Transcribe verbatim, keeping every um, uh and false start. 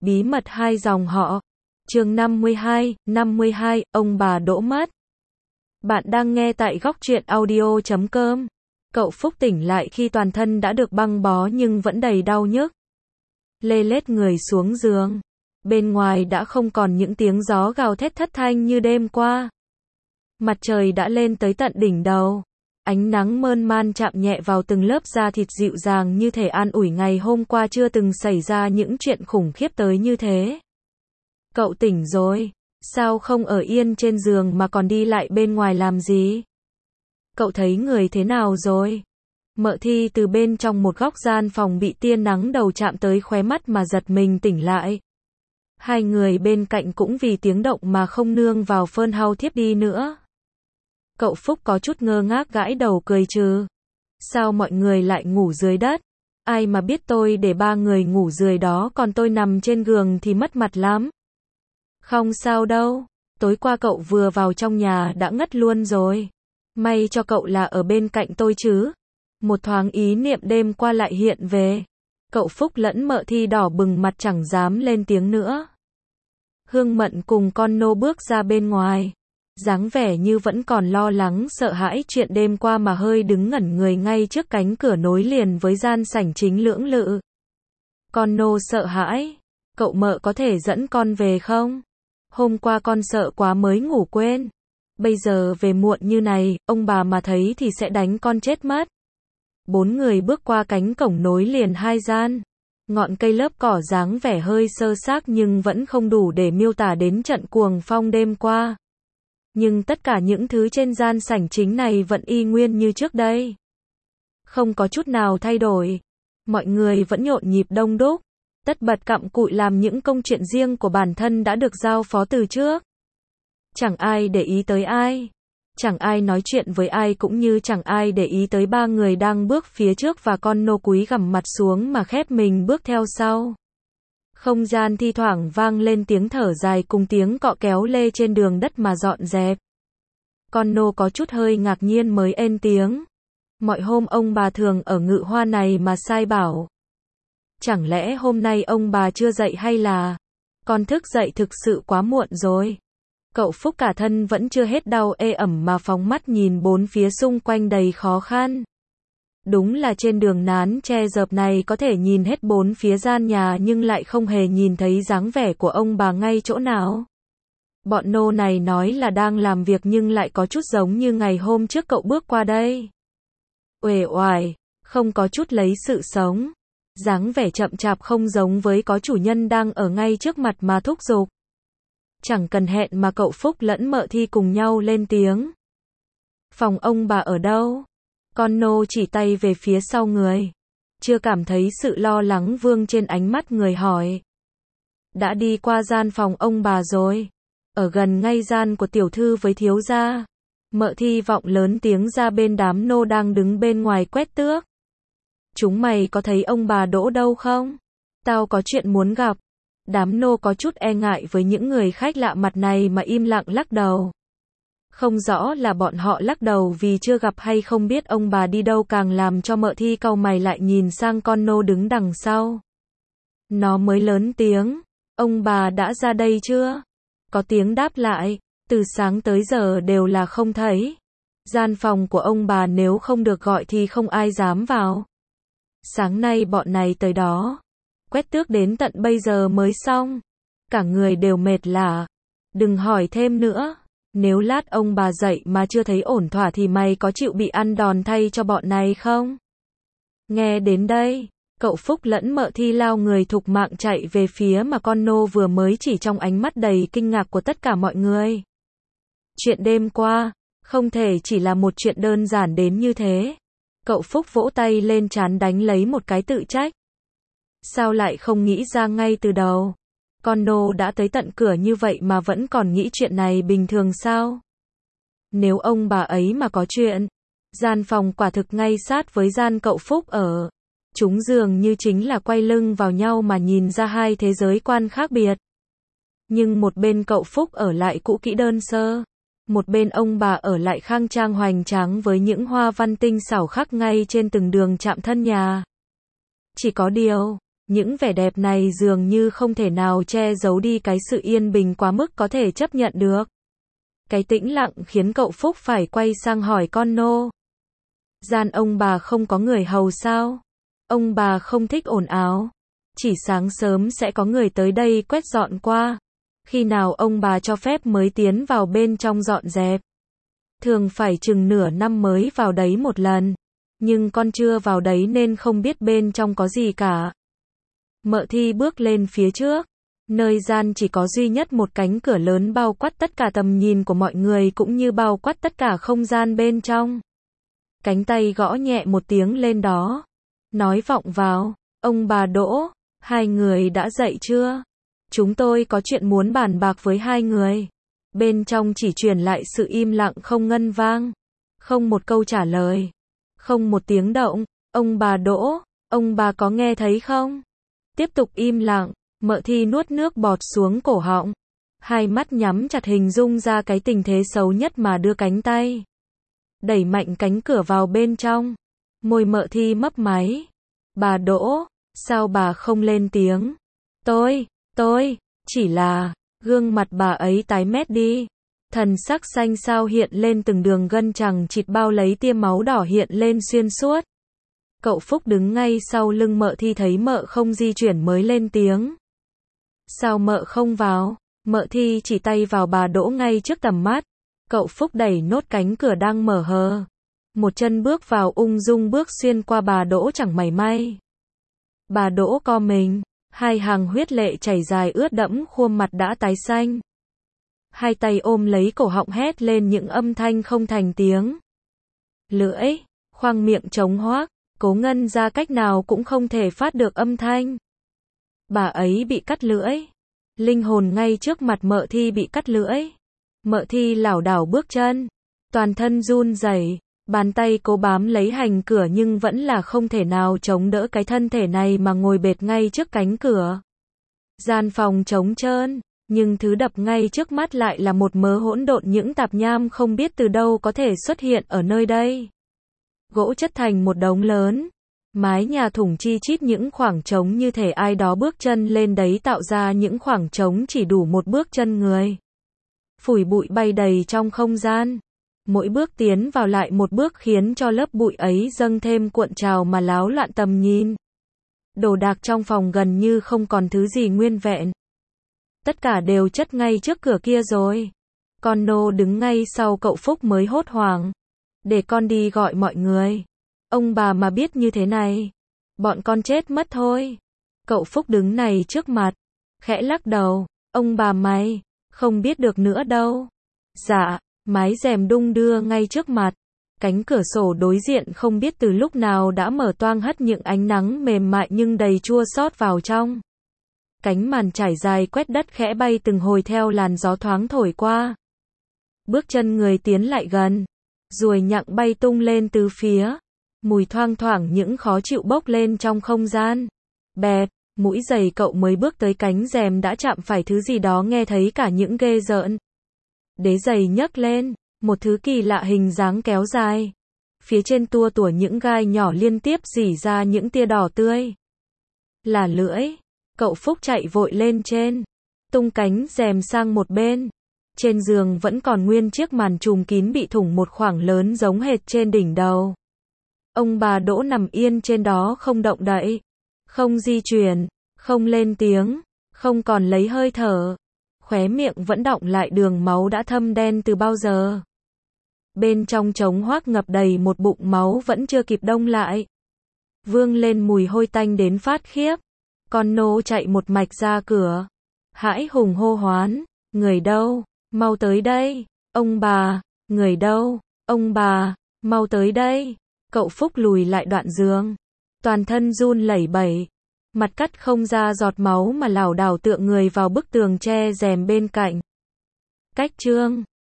bí mật hai dòng họ. Chương năm mươi hai, năm mươi hai, ông bà đỗ mất. Bạn đang nghe tại góc truyện audio chấm com. Cậu Phúc tỉnh lại khi toàn thân đã được băng bó nhưng vẫn đầy đau nhức. Lê lết người xuống giường. Bên ngoài đã không còn những tiếng gió gào thét thất thanh như đêm qua. Mặt trời đã lên tới tận đỉnh đầu. Ánh nắng mơn man chạm nhẹ vào từng lớp da thịt dịu dàng như thể an ủi ngày hôm qua chưa từng xảy ra những chuyện khủng khiếp tới như thế. Cậu tỉnh rồi. Sao không ở yên trên giường mà còn đi lại bên ngoài làm gì? Cậu thấy người thế nào rồi? Mợ Thi từ bên trong một góc gian phòng bị tia nắng đầu chạm tới khóe mắt mà giật mình tỉnh lại. Hai người bên cạnh cũng vì tiếng động mà không nương vào phơn hau thiếp đi nữa. Cậu Phúc có chút ngơ ngác gãi đầu cười trừ. Sao mọi người lại ngủ dưới đất? Ai mà biết tôi để ba người ngủ dưới đó còn tôi nằm trên giường thì mất mặt lắm. Không sao đâu, tối qua cậu vừa vào trong nhà đã ngất luôn rồi. May cho cậu là ở bên cạnh tôi chứ. Một thoáng ý niệm đêm qua lại hiện về. Cậu Phúc lẫn Mợ Thi đỏ bừng mặt chẳng dám lên tiếng nữa. Hương Mận cùng con nô bước ra bên ngoài. Dáng vẻ như vẫn còn lo lắng sợ hãi chuyện đêm qua mà hơi đứng ngẩn người ngay trước cánh cửa nối liền với gian sảnh chính lưỡng lự. Con nô sợ hãi. Cậu Mợ có thể dẫn con về không? Hôm qua con sợ quá mới ngủ quên. Bây giờ về muộn như này, ông bà mà thấy thì sẽ đánh con chết mất. Bốn người bước qua cánh cổng nối liền hai gian. Ngọn cây lớp cỏ dáng vẻ hơi sơ xác nhưng vẫn không đủ để miêu tả đến trận cuồng phong đêm qua. Nhưng tất cả những thứ trên gian sảnh chính này vẫn y nguyên như trước đây. Không có chút nào thay đổi. Mọi người vẫn nhộn nhịp đông đúc. Tất bật cặm cụi làm những công chuyện riêng của bản thân đã được giao phó từ trước. Chẳng ai để ý tới ai. Chẳng ai nói chuyện với ai cũng như chẳng ai để ý tới ba người đang bước phía trước và con nô cúi gằm mặt xuống mà khép mình bước theo sau. Không gian thi thoảng vang lên tiếng thở dài cùng tiếng cọ kéo lê trên đường đất mà dọn dẹp. Con nô có chút hơi ngạc nhiên mới ên tiếng. Mọi hôm ông bà thường ở ngự hoa này mà sai bảo. Chẳng lẽ hôm nay ông bà chưa dậy hay là con thức dậy thực sự quá muộn rồi? Cậu Phúc cả thân vẫn chưa hết đau ê ẩm mà phóng mắt nhìn bốn phía xung quanh đầy khó khăn. Đúng là trên đường nán che dợp này có thể nhìn hết bốn phía gian nhà nhưng lại không hề nhìn thấy dáng vẻ của ông bà ngay chỗ nào. Bọn nô này nói là đang làm việc nhưng lại có chút giống như ngày hôm trước cậu bước qua đây. Uể oải, không có chút lấy sự sống. Dáng vẻ chậm chạp không giống với có chủ nhân đang ở ngay trước mặt mà thúc giục. Chẳng cần hẹn mà cậu Phúc lẫn Mợ Thi cùng nhau lên tiếng. Phòng ông bà ở đâu? Con nô chỉ tay về phía sau người. Chưa cảm thấy sự lo lắng vương trên ánh mắt người hỏi. Đã đi qua gian phòng ông bà rồi. Ở gần ngay gian của tiểu thư với thiếu gia. Mợ Thi vọng lớn tiếng ra bên đám nô đang đứng bên ngoài quét tước. Chúng mày có thấy ông bà Đỗ đâu không? Tao có chuyện muốn gặp. Đám nô có chút e ngại với những người khách lạ mặt này mà im lặng lắc đầu. Không rõ là bọn họ lắc đầu vì chưa gặp hay không biết ông bà đi đâu càng làm cho Mợ Thi cau mày lại nhìn sang con nô đứng đằng sau. Nó mới lớn tiếng. Ông bà đã ra đây chưa? Có tiếng đáp lại. Từ sáng tới giờ đều là không thấy. Gian phòng của ông bà nếu không được gọi thì không ai dám vào. Sáng nay bọn này tới đó. Quét tước đến tận bây giờ mới xong. Cả người đều mệt lả. Đừng hỏi thêm nữa. Nếu lát ông bà dậy mà chưa thấy ổn thỏa thì mày có chịu bị ăn đòn thay cho bọn này không? Nghe đến đây, cậu Phúc lẫn Mợ Thi lao người thục mạng chạy về phía mà con nô vừa mới chỉ trong ánh mắt đầy kinh ngạc của tất cả mọi người. Chuyện đêm qua, không thể chỉ là một chuyện đơn giản đến như thế. Cậu Phúc vỗ tay lên trán đánh lấy một cái tự trách. Sao lại không nghĩ ra ngay từ đầu? Con nô đã tới tận cửa như vậy mà vẫn còn nghĩ chuyện này bình thường sao? Nếu ông bà ấy mà có chuyện, gian phòng quả thực ngay sát với gian cậu Phúc ở. Chúng dường như chính là quay lưng vào nhau mà nhìn ra hai thế giới quan khác biệt. Nhưng một bên cậu Phúc ở lại cũ kỹ đơn sơ. Một bên ông bà ở lại khang trang hoành tráng với những hoa văn tinh xảo khắc ngay trên từng đường chạm thân nhà. Chỉ có điều, Những vẻ đẹp này dường như không thể nào che giấu đi cái sự yên bình quá mức có thể chấp nhận được. Cái tĩnh lặng khiến cậu Phúc phải quay sang hỏi con nô. Gian ông bà không có người hầu sao? Ông bà không thích ồn ào. Chỉ sáng sớm sẽ có người tới đây quét dọn qua. Khi nào ông bà cho phép mới tiến vào bên trong dọn dẹp? Thường phải chừng nửa năm mới vào đấy một lần. Nhưng con chưa vào đấy nên không biết bên trong có gì cả. Mợ Thi bước lên phía trước. Nơi gian chỉ có duy nhất một cánh cửa lớn bao quát tất cả tầm nhìn của mọi người cũng như bao quát tất cả không gian bên trong. Cánh tay gõ nhẹ một tiếng lên đó. Nói vọng vào, ông bà Đỗ, hai người đã dậy chưa? Chúng tôi có chuyện muốn bàn bạc với hai người. Bên trong chỉ truyền lại sự im lặng không ngân vang. Không một câu trả lời. Không một tiếng động. Ông bà Đỗ, ông bà có nghe thấy không? Tiếp tục im lặng. Mợ Thi nuốt nước bọt xuống cổ họng. Hai mắt nhắm chặt hình dung ra cái tình thế xấu nhất mà đưa cánh tay. Đẩy mạnh cánh cửa vào bên trong. Môi Mợ Thi mấp máy. Bà Đỗ, sao bà không lên tiếng? Tôi, tôi, chỉ là, gương mặt bà ấy tái mét đi. Thần sắc xanh xao hiện lên từng đường gân chằng chịt bao lấy tia máu đỏ hiện lên xuyên suốt. Cậu Phúc đứng ngay sau lưng Mợ Thi thấy mợ không di chuyển mới lên tiếng. Sao mợ không vào? Mợ Thi chỉ tay vào bà Đỗ ngay trước tầm mắt. Cậu Phúc đẩy nốt cánh cửa đang mở hờ. Một chân bước vào ung dung bước xuyên qua bà Đỗ chẳng mảy may. Bà Đỗ co mình. Hai hàng huyết lệ chảy dài ướt đẫm khuôn mặt đã tái xanh. Hai tay ôm lấy cổ họng hét lên những âm thanh không thành tiếng. Lưỡi, khoang miệng trống hoác, cố ngân ra cách nào cũng không thể phát được âm thanh. Bà ấy bị cắt lưỡi. Linh hồn ngay trước mặt Mợ Thi bị cắt lưỡi. Mợ Thi lảo đảo bước chân. Toàn thân run rẩy, bàn tay cố bám lấy hành cửa nhưng vẫn là không thể nào chống đỡ cái thân thể này mà ngồi bệt ngay trước cánh cửa. Gian phòng trống trơn, nhưng thứ đập ngay trước mắt lại là một mớ hỗn độn những tạp nham không biết từ đâu có thể xuất hiện ở nơi đây. Gỗ chất thành một đống lớn. Mái nhà thủng chi chít những khoảng trống như thể ai đó bước chân lên đấy tạo ra những khoảng trống chỉ đủ một bước chân người. Phủi bụi bay đầy trong không gian. Mỗi bước tiến vào lại một bước khiến cho lớp bụi ấy dâng thêm cuộn trào mà láo loạn tầm nhìn. Đồ đạc trong phòng gần như không còn thứ gì nguyên vẹn. Tất cả đều chất ngay trước cửa kia rồi. Con nô đứng ngay sau cậu Phúc mới hốt hoảng. Để con đi gọi mọi người. Ông bà mà biết như thế này, bọn con chết mất thôi. Cậu Phúc đứng này trước mặt, khẽ lắc đầu. Ông bà mày, không biết được nữa đâu. Dạ, mái rèm đung đưa ngay trước mặt. Cánh cửa sổ đối diện không biết từ lúc nào đã mở toang hất những ánh nắng mềm mại nhưng đầy chua xót vào trong. Cánh màn trải dài quét đất khẽ bay từng hồi theo làn gió thoáng thổi qua. Bước chân người tiến lại gần. Ruồi nhặng bay tung lên từ phía. Mùi thoang thoảng những khó chịu bốc lên trong không gian. Bẹp, mũi giày cậu mới bước tới cánh rèm đã chạm phải thứ gì đó nghe thấy cả những ghê rợn. Đế giày nhấc lên, một thứ kỳ lạ hình dáng kéo dài. Phía trên tua tủa những gai nhỏ liên tiếp rỉ ra những tia đỏ tươi. Là lưỡi. Cậu Phúc chạy vội lên trên. Tung cánh rèm sang một bên. Trên giường vẫn còn nguyên chiếc màn trùm kín bị thủng một khoảng lớn giống hệt trên đỉnh đầu. Ông bà Đỗ nằm yên trên đó không động đậy. Không di chuyển. Không lên tiếng. Không còn lấy hơi thở. Khóe miệng vẫn đọng lại đường máu đã thâm đen từ bao giờ. Bên trong trống hoác ngập đầy một bụng máu vẫn chưa kịp đông lại. Vương lên mùi hôi tanh đến phát khiếp. Con nô chạy một mạch ra cửa. Hãi hùng hô hoán. Người đâu? Mau tới đây. Ông bà. Người đâu? Ông bà. Mau tới đây. Cậu Phúc lùi lại đoạn giường. Toàn thân run lẩy bẩy. Mặt cắt không ra giọt máu mà lảo đảo tựa người vào bức tường che rèm bên cạnh. Cách chương